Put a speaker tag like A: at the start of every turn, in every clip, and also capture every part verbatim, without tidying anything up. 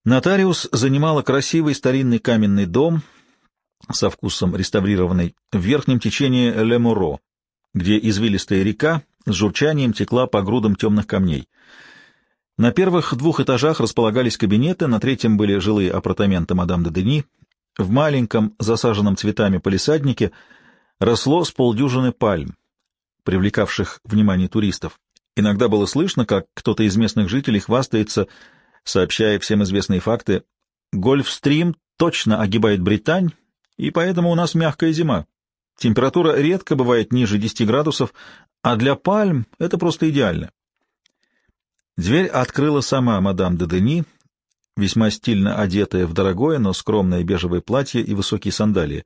A: Нотариус занимала красивый старинный каменный дом со вкусом реставрированный в верхнем течении Ле-Муро, где извилистая река с журчанием текла по грудам темных камней. На первых двух этажах располагались кабинеты, на третьем были жилые апартаменты мадам де Дени. В маленьком, засаженном цветами палисаднике росло с полдюжины пальм, привлекавших внимание туристов. Иногда было слышно, как кто-то из местных жителей хвастается, сообщая всем известные факты. Гольфстрим точно огибает Британь, и поэтому у нас мягкая зима. Температура редко бывает ниже десяти градусов, а для пальм это просто идеально. Дверь открыла сама мадам де Дени, весьма стильно одетая в дорогое, но скромное бежевое платье и высокие сандалии.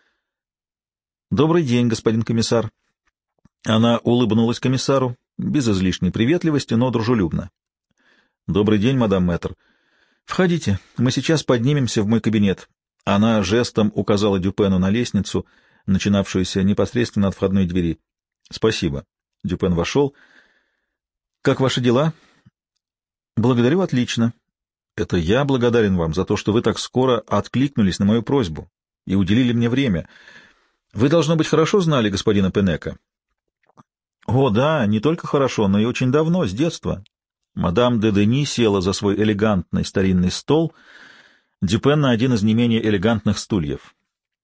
A: «Добрый день, господин комиссар». Она улыбнулась комиссару, без излишней приветливости, но дружелюбно. «Добрый день, мадам мэтр. Входите, мы сейчас поднимемся в мой кабинет». Она жестом указала Дюпену на лестницу, начинавшуюся непосредственно от входной двери. «Спасибо». Дюпен вошел. «Как ваши дела?» «Благодарю, отлично. Это я благодарен вам за то, что вы так скоро откликнулись на мою просьбу и уделили мне время. Вы, должно быть, хорошо знали господина Пенека». «О, да, не только хорошо, но и очень давно, с детства». Мадам де Дени села за свой элегантный старинный стол, Дюпен на один из не менее элегантных стульев.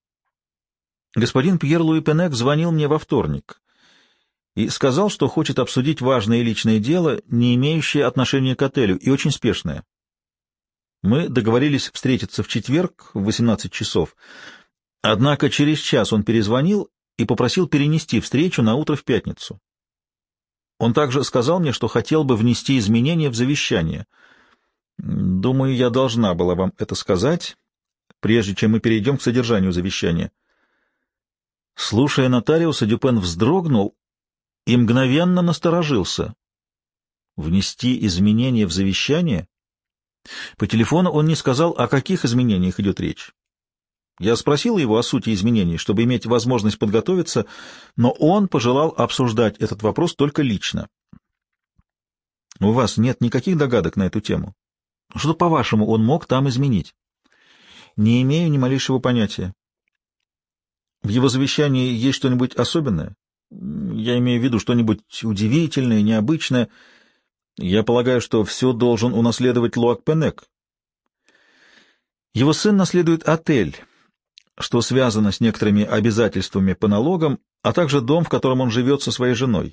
A: «Господин Пьер-Луи Пенек звонил мне во вторник и сказал, что хочет обсудить важное личное дело, не имеющее отношения к отелю, и очень спешное. Мы договорились встретиться в четверг в восемнадцать часов, однако через час он перезвонил и попросил перенести встречу на утро в пятницу. Он также сказал мне, что хотел бы внести изменения в завещание. Думаю, я должна была вам это сказать, прежде чем мы перейдем к содержанию завещания». Слушая нотариуса, Дюпен вздрогнул и мгновенно насторожился. Внести изменения в завещание? По телефону он не сказал, о каких изменениях идет речь. Я спросил его о сути изменений, чтобы иметь возможность подготовиться, но он пожелал обсуждать этот вопрос только лично. У вас нет никаких догадок на эту тему? Что, по-вашему, он мог там изменить? Не имею ни малейшего понятия. В его завещании есть что-нибудь особенное? Я имею в виду что-нибудь удивительное, необычное. Я полагаю, что все должен унаследовать Луак Пенек. Его сын наследует отель, что связано с некоторыми обязательствами по налогам, а также дом, в котором он живет со своей женой.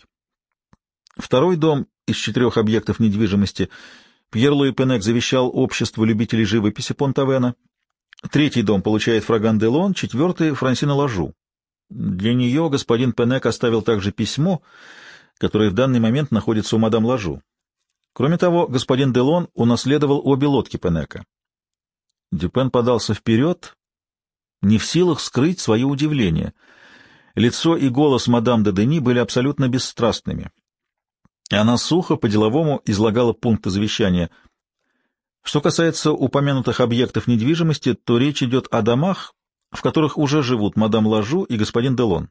A: Второй дом из четырех объектов недвижимости Пьер-Луи Пенек завещал обществу любителей живописи Понт-Авена. Третий дом получает Фраган де Лон, четвертый — Франсина Лажу. Для нее господин Пенек оставил также письмо, которое в данный момент находится у мадам Лажу. Кроме того, господин де Лон унаследовал обе лодки Пенека. Дюпен подался вперед, не в силах скрыть свое удивление. Лицо и голос мадам де Дени были абсолютно бесстрастными. Она сухо, по-деловому излагала пункты завещания. Что касается упомянутых объектов недвижимости, то речь идет о домах, в которых уже живут мадам Лажу и господин Делон.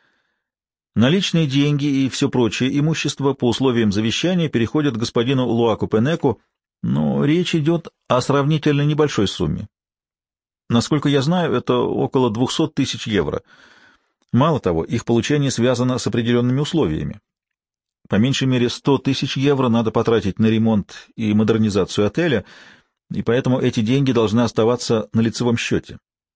A: Наличные деньги и все прочее имущество по условиям завещания переходят господину Луаку Пенеку, но речь идет о сравнительно небольшой сумме. Насколько я знаю, это около двухсот тысяч евро. Мало того, их получение связано с определенными условиями. По меньшей мере сто тысяч евро надо потратить на ремонт и модернизацию отеля, и поэтому эти деньги должны оставаться на лицевом счете.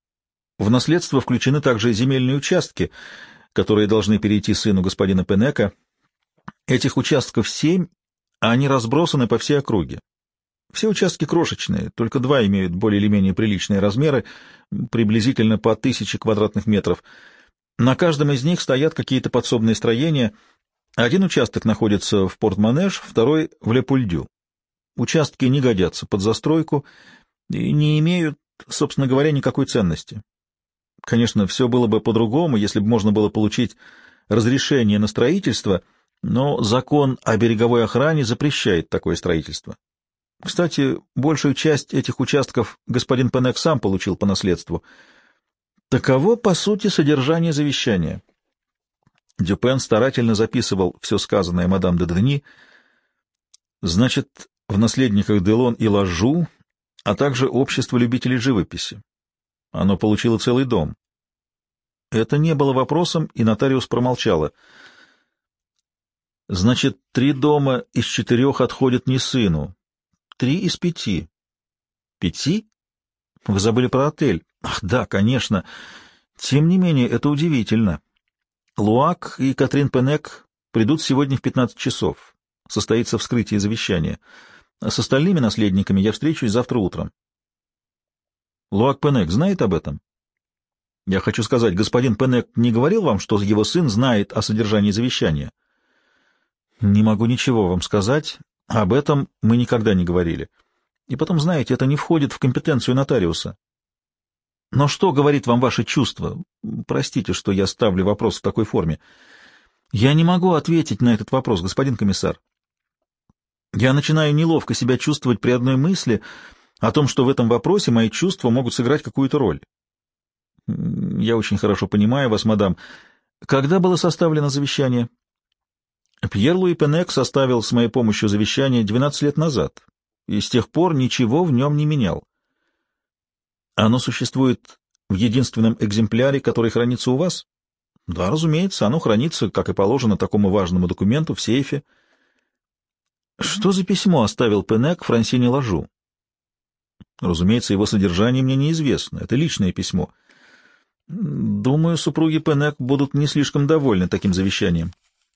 A: В наследство включены также земельные участки, которые должны перейти сыну господина Пенека. Этих участков семь, а они разбросаны по всей округе. Все участки крошечные, только два имеют более или менее приличные размеры, приблизительно по тысяче квадратных метров. На каждом из них стоят какие-то подсобные строения. Один участок находится в Порт-Манеж, второй — в Ле-Пульдю. Участки не годятся под застройку и не имеют, собственно говоря, никакой ценности. Конечно, все было бы по-другому, если бы можно было получить разрешение на строительство, но закон о береговой охране запрещает такое строительство. Кстати, большую часть этих участков господин Пенек сам получил по наследству. Таково, по сути, содержание завещания. Дюпен старательно записывал все сказанное мадам де Дени. Значит, в наследниках Делон и Лажу, а также общество любителей живописи. Оно получило целый дом. Это не было вопросом, и нотариус промолчала. Значит, три дома из четырех отходят не сыну. Три из пяти. Пяти? Вы забыли про отель. Ах, да, конечно. Тем не менее, это удивительно. Луак и Катрин Пенек придут сегодня в пятнадцать часов. Состоится вскрытие завещания. С остальными наследниками я встречусь завтра утром. Луак Пенек знает об этом? Я хочу сказать, господин Пенек не говорил вам, что его сын знает о содержании завещания? Не могу ничего вам сказать. Об этом мы никогда не говорили. И потом, знаете, это не входит в компетенцию нотариуса. Но что говорит вам ваше чувство? Простите, что я ставлю вопрос в такой форме. Я не могу ответить на этот вопрос, господин комиссар. Я начинаю неловко себя чувствовать при одной мысли о том, что в этом вопросе мои чувства могут сыграть какую-то роль. Я очень хорошо понимаю вас, мадам. Когда было составлено завещание? Пьер-Луи Пенек составил с моей помощью завещание двенадцать лет назад, и с тех пор ничего в нем не менял. Оно существует в единственном экземпляре, который хранится у вас? Да, разумеется, оно хранится, как и положено такому важному документу, в сейфе. Что за письмо оставил Пенек Франсине Лажу? Разумеется, его содержание мне неизвестно. Это личное письмо. Думаю, супруги Пенек будут не слишком довольны таким завещанием.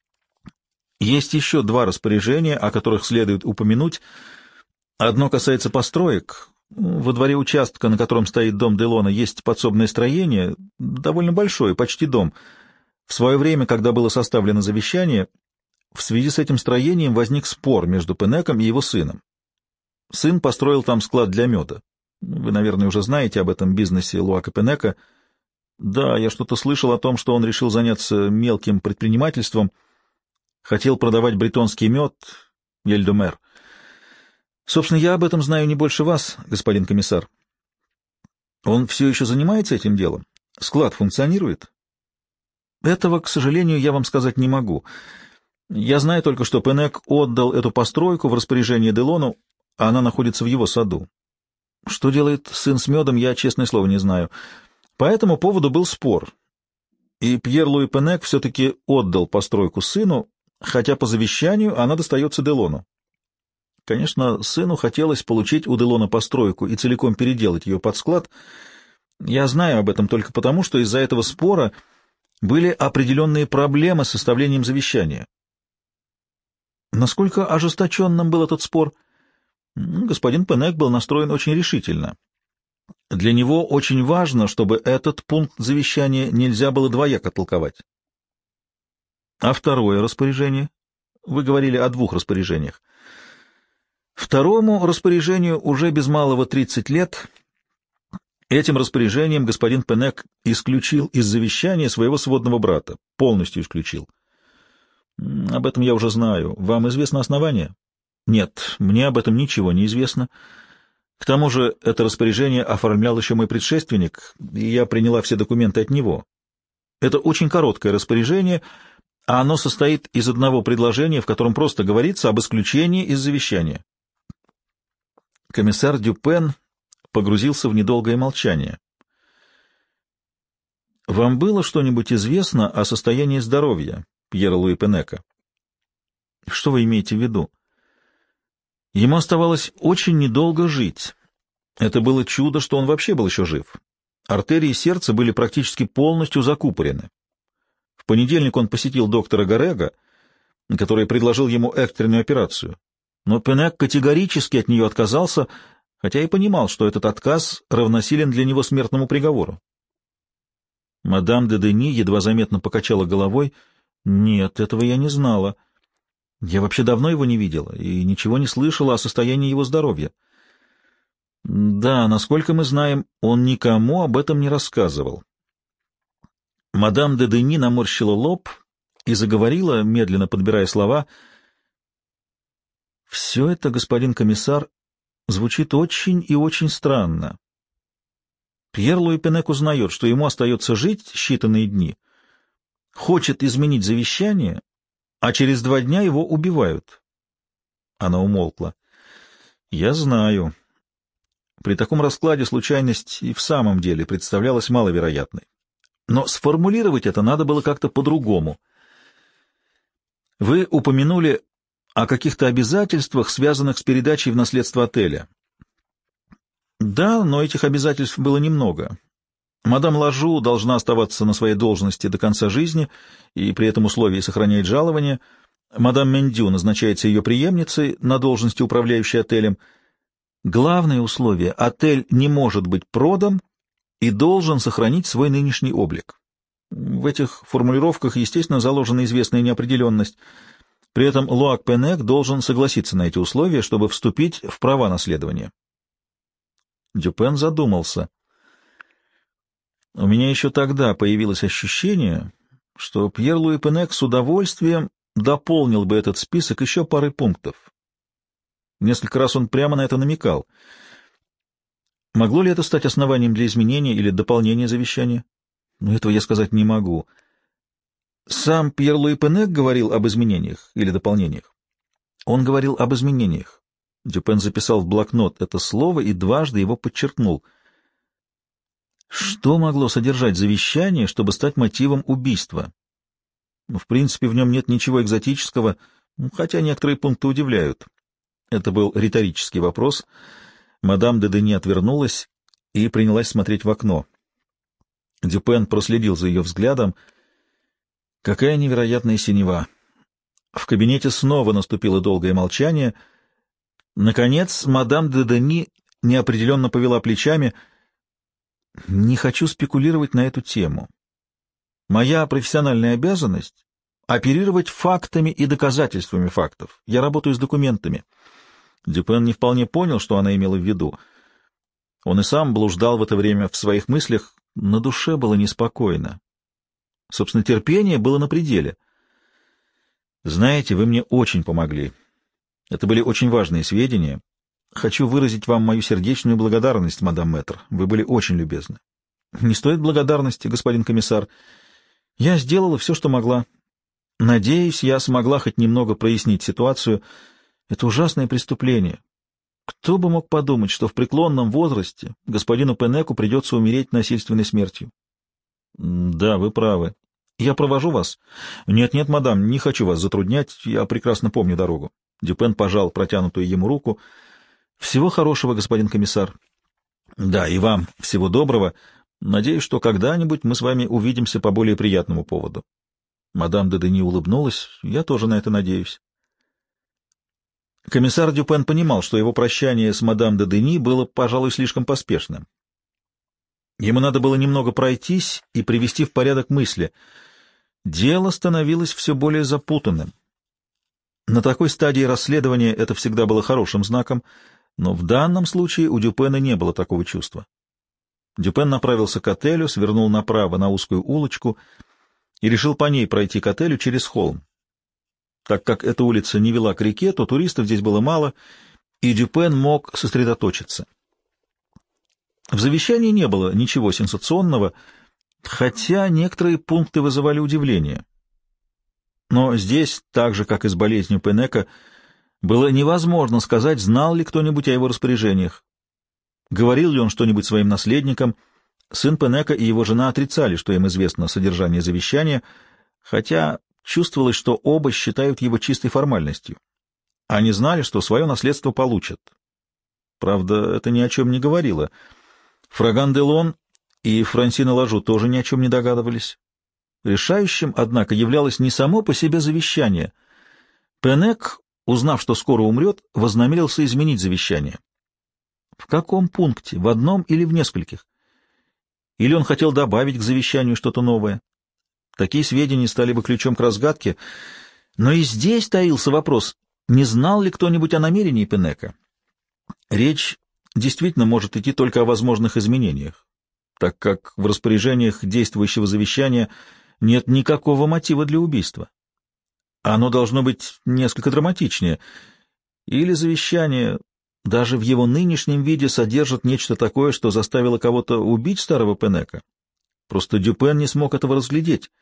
A: Есть еще два распоряжения, о которых следует упомянуть. Одно касается построек. Во дворе участка, на котором стоит дом Делона, есть подсобное строение, довольно большое, почти дом. В свое время, когда было составлено завещание, в связи с этим строением возник спор между Пенеком и его сыном. Сын построил там склад для меда. Вы, наверное, уже знаете об этом бизнесе Луака Пенека. Да, я что-то слышал о том, что он решил заняться мелким предпринимательством, хотел продавать бретонский мед, Ель-де-Мер. Собственно, я об этом знаю не больше вас, господин комиссар. Он все еще занимается этим делом? Склад функционирует? Этого, к сожалению, я вам сказать не могу. Я знаю только, что Пенек отдал эту постройку в распоряжение Делону, а она находится в его саду. Что делает сын с медом, я, честное слово, не знаю. По этому поводу был спор, и Пьер-Луи Пенек все-таки отдал постройку сыну, хотя по завещанию она достается Делону. Конечно, сыну хотелось получить у Делона постройку и целиком переделать ее под склад. Я знаю об этом только потому, что из-за этого спора были определенные проблемы с составлением завещания. Насколько ожесточенным был этот спор? Господин Пенек был настроен очень решительно. Для него очень важно, чтобы этот пункт завещания нельзя было двояко толковать. А второе распоряжение? Вы говорили о двух распоряжениях. Второму распоряжению уже без малого тридцать лет. Этим распоряжением господин Пенек исключил из завещания своего сводного брата, полностью исключил. Об этом я уже знаю. Вам известно основание? Нет, мне об этом ничего не известно. К тому же это распоряжение оформлял еще мой предшественник, и я приняла все документы от него. Это очень короткое распоряжение, а оно состоит из одного предложения, в котором просто говорится об исключении из завещания. Комиссар Дюпен погрузился в недолгое молчание. «Вам было что-нибудь известно о состоянии здоровья Пьера-Луи Пенека?» «Что вы имеете в виду?» «Ему оставалось очень недолго жить. Это было чудо, что он вообще был еще жив. Артерии сердца были практически полностью закупорены. В понедельник он посетил доктора Гарега, который предложил ему экстренную операцию. Но Пенек категорически от нее отказался, хотя и понимал, что этот отказ равносилен для него смертному приговору. Мадам де Дени едва заметно покачала головой. «Нет, этого я не знала. Я вообще давно его не видела и ничего не слышала о состоянии его здоровья. Да, насколько мы знаем, он никому об этом не рассказывал». Мадам де Дени наморщила лоб и заговорила, медленно подбирая слова. «Все это, господин комиссар, звучит очень и очень странно. Пьер-Луи Пенек узнает, что ему остается жить считанные дни, хочет изменить завещание, а через два дня его убивают». Она умолкла. «Я знаю. При таком раскладе случайность и в самом деле представлялась маловероятной. Но сформулировать это надо было как-то по-другому. Вы упомянули о каких-то обязательствах, связанных с передачей в наследство отеля. Да, но этих обязательств было немного. Мадам Лажу должна оставаться на своей должности до конца жизни и при этом условии сохранять жалование. Мадам Мендю назначается ее преемницей на должности управляющей отелем. Главное условие — отель не может быть продан и должен сохранить свой нынешний облик. В этих формулировках, естественно, заложена известная неопределенность. При этом Луак-Пенек должен согласиться на эти условия, чтобы вступить в права наследования. Дюпен задумался. У меня еще тогда появилось ощущение, что Пьер-Луи Пенек с удовольствием дополнил бы этот список еще парой пунктов. Несколько раз он прямо на это намекал. Могло ли это стать основанием для изменения или дополнения завещания? Но этого я сказать не могу. Сам Пьер-Луи Пенек говорил об изменениях или дополнениях? Он говорил об изменениях. Дюпен записал в блокнот это слово и дважды его подчеркнул. Что могло содержать завещание, чтобы стать мотивом убийства? В принципе, в нем нет ничего экзотического, хотя некоторые пункты удивляют. Это был риторический вопрос. Мадам де Дени отвернулась и принялась смотреть в окно. Дюпен проследил за ее взглядом. Какая невероятная синева! В кабинете снова наступило долгое молчание. Наконец, мадам де Дени неопределенно повела плечами. «Не хочу спекулировать на эту тему. Моя профессиональная обязанность — оперировать фактами и доказательствами фактов. Я работаю с документами». Дюпен не вполне понял, что она имела в виду. Он и сам блуждал в это время в своих мыслях, на душе было неспокойно. Собственно, терпение было на пределе. «Знаете, вы мне очень помогли. Это были очень важные сведения. Хочу выразить вам мою сердечную благодарность, мадам мэтр. Вы были очень любезны». «Не стоит благодарности, господин комиссар. Я сделала все, что могла. Надеюсь, я смогла хоть немного прояснить ситуацию. Это ужасное преступление. Кто бы мог подумать, что в преклонном возрасте господину Пенеку придется умереть насильственной смертью?» «Да, вы правы. Я провожу вас?» «Нет-нет, мадам, не хочу вас затруднять. Я прекрасно помню дорогу». Дюпен пожал протянутую ему руку. «Всего хорошего, господин комиссар». «Да, и вам всего доброго. Надеюсь, что когда-нибудь мы с вами увидимся по более приятному поводу». Мадам де Дени улыбнулась. «Я тоже на это надеюсь». Комиссар Дюпен понимал, что его прощание с мадам де Дени было, пожалуй, слишком поспешным. Ему надо было немного пройтись и привести в порядок мысли. Дело становилось все более запутанным. На такой стадии расследования это всегда было хорошим знаком, но в данном случае у Дюпена не было такого чувства. Дюпен направился к отелю, свернул направо на узкую улочку и решил по ней пройти к отелю через холм. Так как эта улица не вела к реке, то туристов здесь было мало, и Дюпен мог сосредоточиться. В завещании не было ничего сенсационного, хотя некоторые пункты вызывали удивление. Но здесь, так же, как и с болезнью Пенека, было невозможно сказать, знал ли кто-нибудь о его распоряжениях. Говорил ли он что-нибудь своим наследникам. Сын Пенека и его жена отрицали, что им известно содержание завещания, хотя чувствовалось, что оба считают его чистой формальностью. Они знали, что свое наследство получат. Правда, это ни о чем не говорило. Фраган де Лон и Франсина Лажу тоже ни о чем не догадывались. Решающим, однако, являлось не само по себе завещание. Пенек, узнав, что скоро умрет, вознамерился изменить завещание. В каком пункте? В одном или в нескольких? Или он хотел добавить к завещанию что-то новое? Такие сведения стали бы ключом к разгадке. Но и здесь таился вопрос, не знал ли кто-нибудь о намерении Пенека? Речь действительно может идти только о возможных изменениях, так как в распоряжениях действующего завещания нет никакого мотива для убийства. Оно должно быть несколько драматичнее. Или завещание, даже в его нынешнем виде, содержит нечто такое, что заставило кого-то убить старого Пенека. Просто Дюпен не смог этого разглядеть.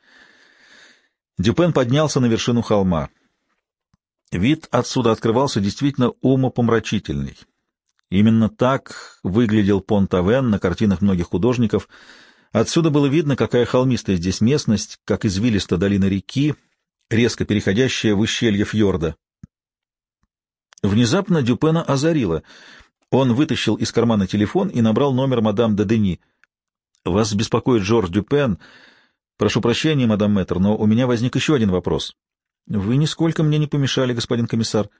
A: Дюпен поднялся на вершину холма. Вид отсюда открывался действительно умопомрачительный. Именно так выглядел Понт-Авен на картинах многих художников. Отсюда было видно, какая холмистая здесь местность, как извилиста долина реки, резко переходящая в ущелье фьорда. Внезапно Дюпена озарило. Он вытащил из кармана телефон и набрал номер мадам де Дени. «Вас беспокоит Жорж Дюпен. Прошу прощения, мадам мэтр, но у меня возник еще один вопрос». «Вы нисколько мне не помешали, господин комиссар».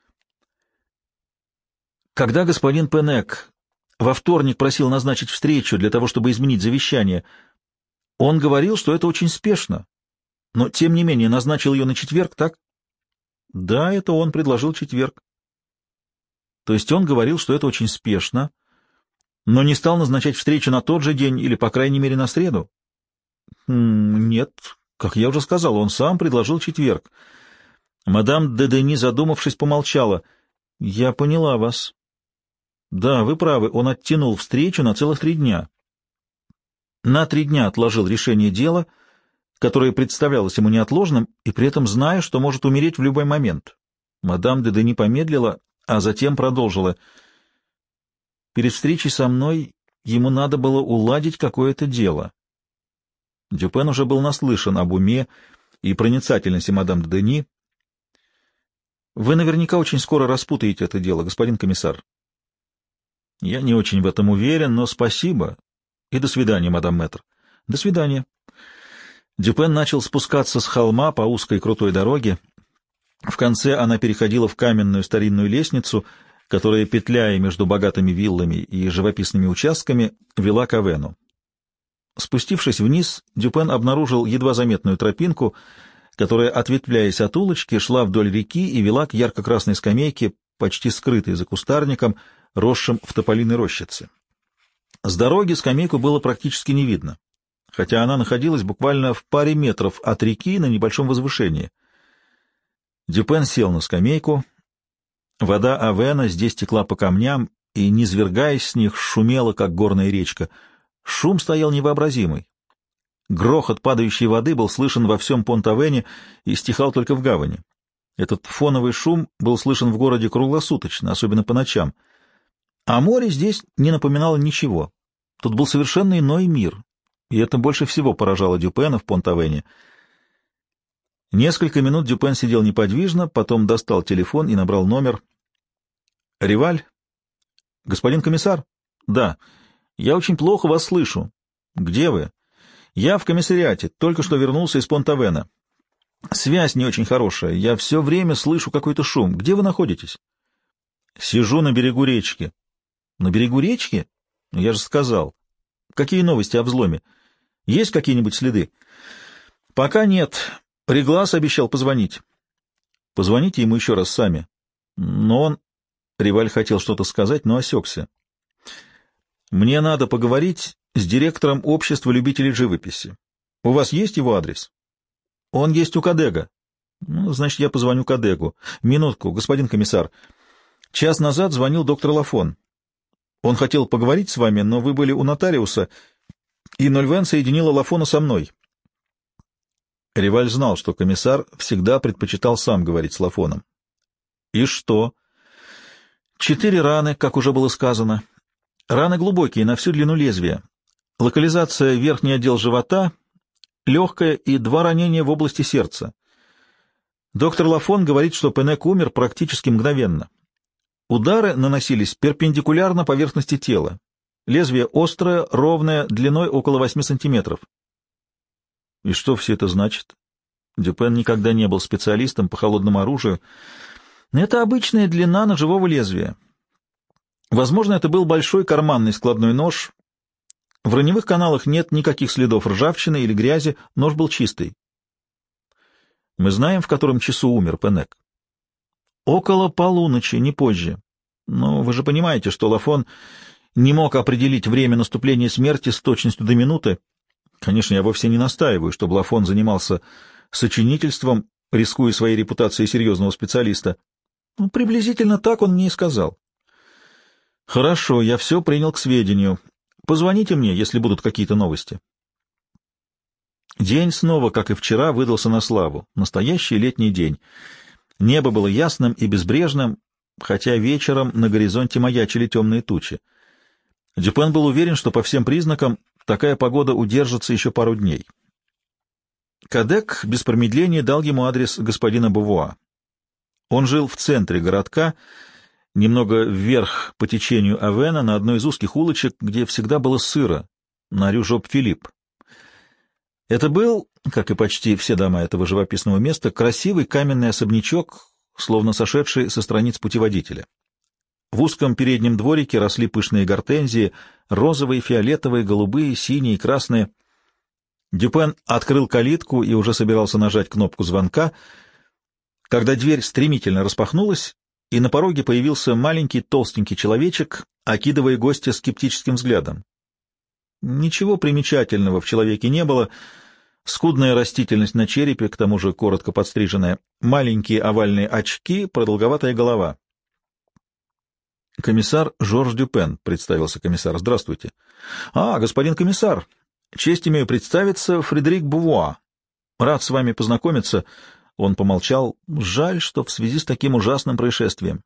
A: «Когда господин Пенек во вторник просил назначить встречу для того, чтобы изменить завещание, он говорил, что это очень спешно, но, тем не менее, назначил ее на четверг, так?» «Да, это он предложил четверг». «То есть он говорил, что это очень спешно, но не стал назначать встречу на тот же день или, по крайней мере, на среду?» Хм, «Нет, как я уже сказал, он сам предложил четверг». Мадам де Дени, задумавшись, помолчала. «Я поняла вас». «Да, вы правы, он оттянул встречу на целых три дня». На три дня отложил решение дела, которое представлялось ему неотложным, и при этом зная, что может умереть в любой момент. Мадам де Дени помедлила, а затем продолжила. «Перед встречей со мной ему надо было уладить какое-то дело». Дюпен уже был наслышан об уме и проницательности мадам де Дени. «Вы наверняка очень скоро распутаете это дело, господин комиссар». «Я не очень в этом уверен, но спасибо. И до свидания, мадам мэтр». «До свидания». Дюпен начал спускаться с холма по узкой крутой дороге. В конце она переходила в каменную старинную лестницу, которая, петляя между богатыми виллами и живописными участками, вела к Авену. Спустившись вниз, Дюпен обнаружил едва заметную тропинку, которая, ответвляясь от улочки, шла вдоль реки и вела к ярко-красной скамейке, почти скрытой за кустарником, росшим в тополиной рощице. С дороги скамейку было практически не видно, хотя она находилась буквально в паре метров от реки на небольшом возвышении. Дюпен сел на скамейку. Вода Авена здесь текла по камням и, низвергаясь с них, шумела, как горная речка. Шум стоял невообразимый. Грохот падающей воды был слышен во всем Понт-Авене и стихал только в гавани. Этот фоновый шум был слышен в городе круглосуточно, особенно по ночам. А море здесь не напоминало ничего. Тут был совершенно иной мир, и это больше всего поражало Дюпена в Понт-Авене. Несколько минут Дюпен сидел неподвижно, потом достал телефон и набрал номер. «Риваль? Господин комиссар?» «Да. Я очень плохо вас слышу». «Где вы?» «Я в комиссариате, только что вернулся из Понт-Авена. Связь не очень хорошая, я все время слышу какой-то шум. Где вы находитесь?» «Сижу на берегу речки». «На берегу речки? Я же сказал. Какие новости о взломе? Есть какие-нибудь следы?» «Пока нет. Реглас обещал позвонить». «Позвоните ему еще раз сами». Но он... Риваль хотел что-то сказать, но осекся. «Мне надо поговорить с директором общества любителей живописи. У вас есть его адрес?» «Он есть у Кадега». «Ну, значит, я позвоню Кадегу. Минутку, господин комиссар. Час назад звонил доктор Лафон. Он хотел поговорить с вами, но вы были у нотариуса, и Нольвен соединила Лафона со мной». Риваль знал, что комиссар всегда предпочитал сам говорить с Лафоном. «И что?» «Четыре раны, как уже было сказано. Раны глубокие, на всю длину лезвия. Локализация верхний отдел живота, легкое и два ранения в области сердца. Доктор Лафон говорит, что Пенек умер практически мгновенно. Удары наносились перпендикулярно поверхности тела. Лезвие острое, ровное, длиной около восьми сантиметров». «И что все это значит?» Дюпен никогда не был специалистом по холодному оружию. «Это обычная длина ножевого лезвия. Возможно, это был большой карманный складной нож. В раневых каналах нет никаких следов ржавчины или грязи, нож был чистый». «Мы знаем, в котором часу умер Пенек?» «Около полуночи, не позже. Но вы же понимаете, что Лафон не мог определить время наступления смерти с точностью до минуты. Конечно, я вовсе не настаиваю, чтобы Лафон занимался сочинительством, рискуя своей репутацией серьезного специалиста. Ну, приблизительно так он мне и сказал». «Хорошо, я все принял к сведению. Позвоните мне, если будут какие-то новости». День снова, как и вчера, выдался на славу. Настоящий летний день. Небо было ясным и безбрежным, хотя вечером на горизонте маячили темные тучи. Дюпен был уверен, что по всем признакам такая погода удержится еще пару дней. Кадек без промедления дал ему адрес господина Бувуа. Он жил в центре городка, немного вверх по течению Авена, на одной из узких улочек, где всегда было сыро, на рю Жоп-Филипп. Это был, как и почти все дома этого живописного места, красивый каменный особнячок, словно сошедший со страниц путеводителя. В узком переднем дворике росли пышные гортензии, розовые, фиолетовые, голубые, синие, красные. Дюпен открыл калитку и уже собирался нажать кнопку звонка, когда дверь стремительно распахнулась, и на пороге появился маленький толстенький человечек, окидывая гостя скептическим взглядом. Ничего примечательного в человеке не было, скудная растительность на черепе, к тому же коротко подстриженная, маленькие овальные очки, продолговатая голова. «Комиссар Жорж Дюпен», — представился комиссар. «Здравствуйте». «А, господин комиссар, честь имею представиться, Фредерик Бувуа. Рад с вами познакомиться». Он помолчал. «Жаль, что в связи с таким ужасным происшествием».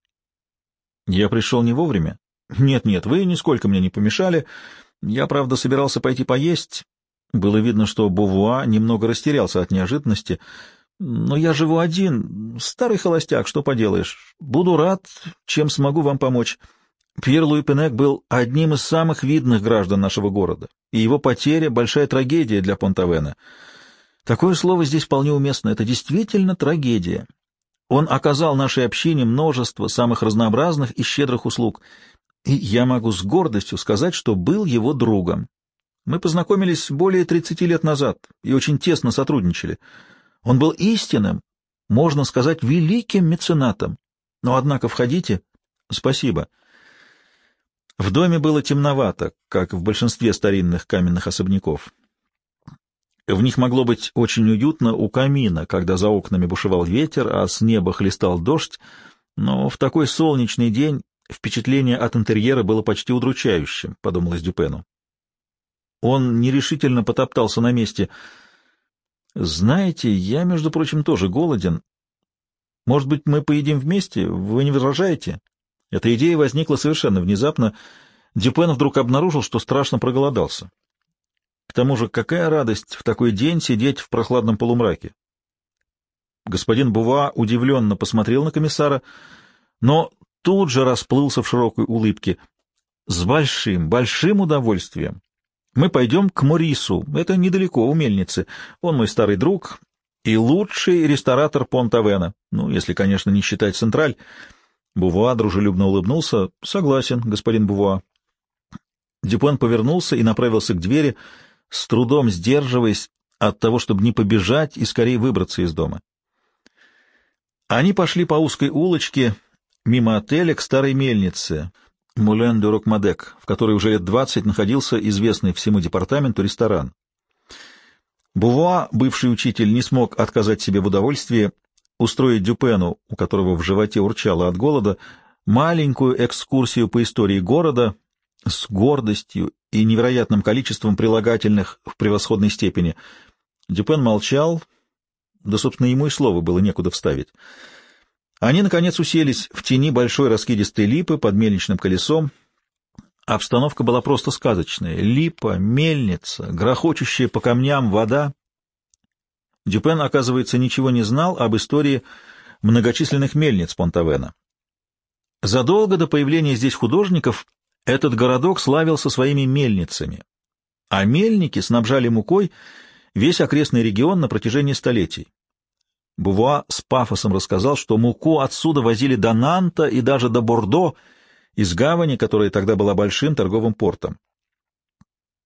A: «Я пришел не вовремя?» «Нет-нет, вы нисколько мне не помешали. Я, правда, собирался пойти поесть». Было видно, что Бувуа немного растерялся от неожиданности. «Но я живу один, старый холостяк, что поделаешь. Буду рад, чем смогу вам помочь. Пьер Луи Пенек был одним из самых видных граждан нашего города, и его потеря — большая трагедия для Понт-Авена. Такое слово здесь вполне уместно. Это действительно трагедия. Он оказал нашей общине множество самых разнообразных и щедрых услуг, и я могу с гордостью сказать, что был его другом. Мы познакомились более тридцати лет назад и очень тесно сотрудничали. Он был истинным, можно сказать, великим меценатом. Но, однако, входите. Спасибо». В доме было темновато, как в большинстве старинных каменных особняков. В них могло быть очень уютно у камина, когда за окнами бушевал ветер, а с неба хлестал дождь, но в такой солнечный день впечатление от интерьера было почти удручающим, — подумалось Дюпену. Он нерешительно потоптался на месте. «Знаете, я, между прочим, тоже голоден. Может быть, мы поедим вместе? Вы не возражаете?» Эта идея возникла совершенно внезапно. Дюпен вдруг обнаружил, что страшно проголодался. К тому же, какая радость в такой день сидеть в прохладном полумраке. Господин Бувуа удивленно посмотрел на комиссара, но тут же расплылся в широкой улыбке. «С большим, большим удовольствием. Мы пойдем к Морису, это недалеко, у мельницы. Он мой старый друг и лучший ресторатор Понт-Авена, ну, если, конечно, не считать Централь». Бувуа дружелюбно улыбнулся. «Согласен, господин Бувуа». Дюпен повернулся и направился к двери, с трудом сдерживаясь от того, чтобы не побежать и скорее выбраться из дома. Они пошли по узкой улочке мимо отеля к старой мельнице Мулен де Рокмадек, в которой уже лет двадцать находился известный всему департаменту ресторан. Бувуа, бывший учитель, не смог отказать себе в удовольствии устроить Дюпену, у которого в животе урчало от голода, маленькую экскурсию по истории города с гордостью и невероятным количеством прилагательных в превосходной степени. Дюпен молчал, да, собственно, ему и слова было некуда вставить. Они, наконец, уселись в тени большой раскидистой липы под мельничным колесом. Обстановка была просто сказочная. Липа, мельница, грохочущая по камням вода. Дюпен, оказывается, ничего не знал об истории многочисленных мельниц Понт-Авена. Задолго до появления здесь художников этот городок славился своими мельницами, а мельники снабжали мукой весь окрестный регион на протяжении столетий. Бувуа с пафосом рассказал, что муку отсюда возили до Нанта и даже до Бордо, из гавани, которая тогда была большим торговым портом.